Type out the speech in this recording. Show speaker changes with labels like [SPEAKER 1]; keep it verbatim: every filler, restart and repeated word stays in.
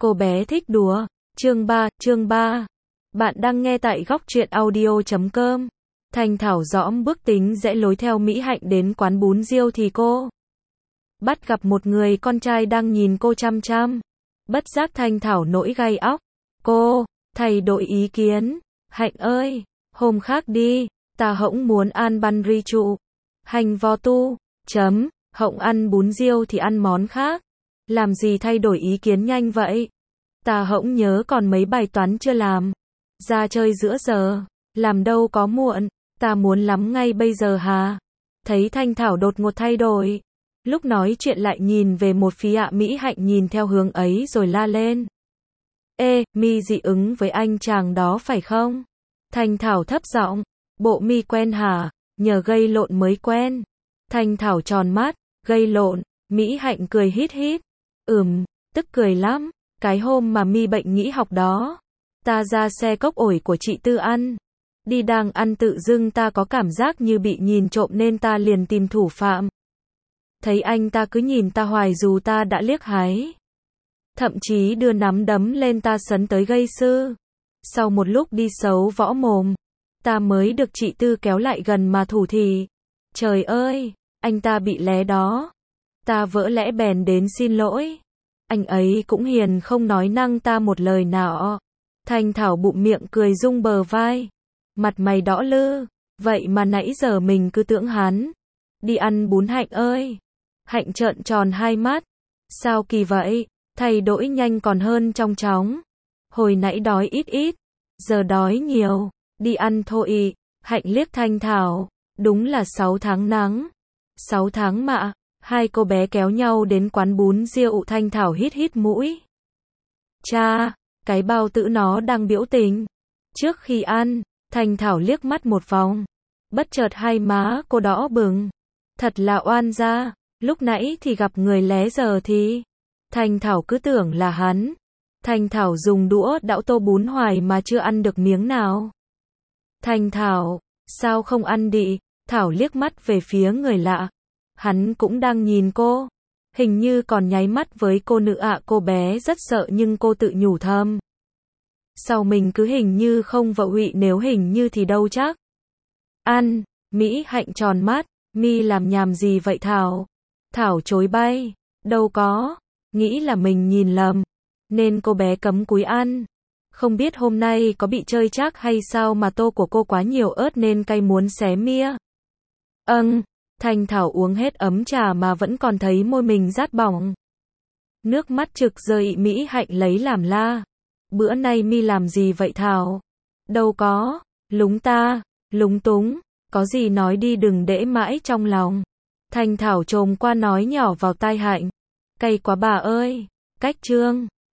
[SPEAKER 1] Cô bé thích đùa. Chương ba, chương ba. Bạn đang nghe tại góc truyện audio chấm com. Thanh Thảo dõm bước tính rẽ lối theo Mỹ Hạnh đến quán bún riêu thì cô bắt gặp một người con trai đang nhìn cô chăm chăm. Bất giác Thanh Thảo nổi gai óc. Cô, thay đổi ý kiến. Hạnh ơi, hôm khác đi, ta hỗng muốn ăn băn ri trụ. Hành vo tu, chấm, hộng ăn bún riêu thì ăn món khác. Làm gì thay đổi ý kiến nhanh vậy? Ta hỗng nhớ còn mấy bài toán chưa làm. Ra chơi giữa giờ, làm đâu có muộn, ta muốn lắm ngay bây giờ hà. Thấy Thanh Thảo đột ngột thay đổi. Lúc nói chuyện lại nhìn về một phía ạ. Mỹ Hạnh nhìn theo hướng ấy rồi la lên. Ê, mi dị ứng với anh chàng đó phải không? Thanh Thảo thấp giọng. Bộ mi quen hả? Nhờ gây lộn mới quen. Thanh Thảo tròn mắt. Gây lộn. Mỹ Hạnh cười hít hít. Ừm, tức cười lắm. Cái hôm mà mi bệnh nghỉ học đó, ta ra xe cốc ổi của chị Tư ăn. Đi đang ăn tự dưng ta có cảm giác như bị nhìn trộm nên ta liền tìm thủ phạm. Thấy anh ta cứ nhìn ta hoài dù ta đã liếc hái. Thậm chí đưa nắm đấm lên ta sấn tới gây sư. Sau một lúc đi xấu võ mồm, ta mới được chị Tư kéo lại gần mà thủ thỉ. Trời ơi, anh ta bị lé đó. Ta vỡ lẽ bèn đến xin lỗi. Anh ấy cũng hiền không nói năng ta một lời nào. Thanh Thảo bụng miệng cười rung bờ vai. Mặt mày đỏ lư. Vậy mà nãy giờ mình cứ tưởng hắn đi ăn bún. Hạnh ơi. Hạnh trợn tròn hai mắt. Sao kỳ vậy? Thay đổi nhanh còn hơn trong chóng. Hồi nãy đói ít ít, giờ đói nhiều. Đi ăn thôi. Hạnh liếc Thanh Thảo. Đúng là sáu tháng nắng. Sáu tháng mà. Hai cô bé kéo nhau đến quán bún riêu. Thanh Thảo hít hít mũi. Cha, cái bao tử nó đang biểu tình. Trước khi ăn, Thanh Thảo liếc mắt một vòng. Bất chợt hai má cô đỏ bừng. Thật là oan gia. Lúc nãy thì gặp người lé giờ thì Thanh Thảo cứ tưởng là hắn. Thanh Thảo dùng đũa đảo tô bún hoài mà chưa ăn được miếng nào. Thanh Thảo, sao không ăn đi? Thảo liếc mắt về phía người lạ. Hắn cũng đang nhìn cô. Hình như còn nháy mắt với cô nữ ạ. Cô bé rất sợ nhưng cô tự nhủ thầm. Sao mình cứ hình như không vợ hụy, nếu hình như thì đâu chắc. Ăn, Mỹ Hạnh tròn mắt. Mi làm nhảm gì vậy Thảo? Thảo chối bay. Đâu có. Nghĩ là mình nhìn lầm. Nên cô bé cấm cúi ăn. Không biết hôm nay có bị chơi chắc hay sao mà tô của cô quá nhiều ớt nên cay muốn xé mia. Âng. Thanh Thảo uống hết ấm trà mà vẫn còn thấy môi mình rát bỏng. Nước mắt trực rơi. Mỹ Hạnh lấy làm la. Bữa nay mi làm gì vậy Thảo? Đâu có. Lúng ta. Lúng túng. Có gì nói đi đừng để mãi trong lòng. Thanh Thảo trồm qua nói nhỏ vào tai Hạnh. Cay quá bà ơi. Cách trương.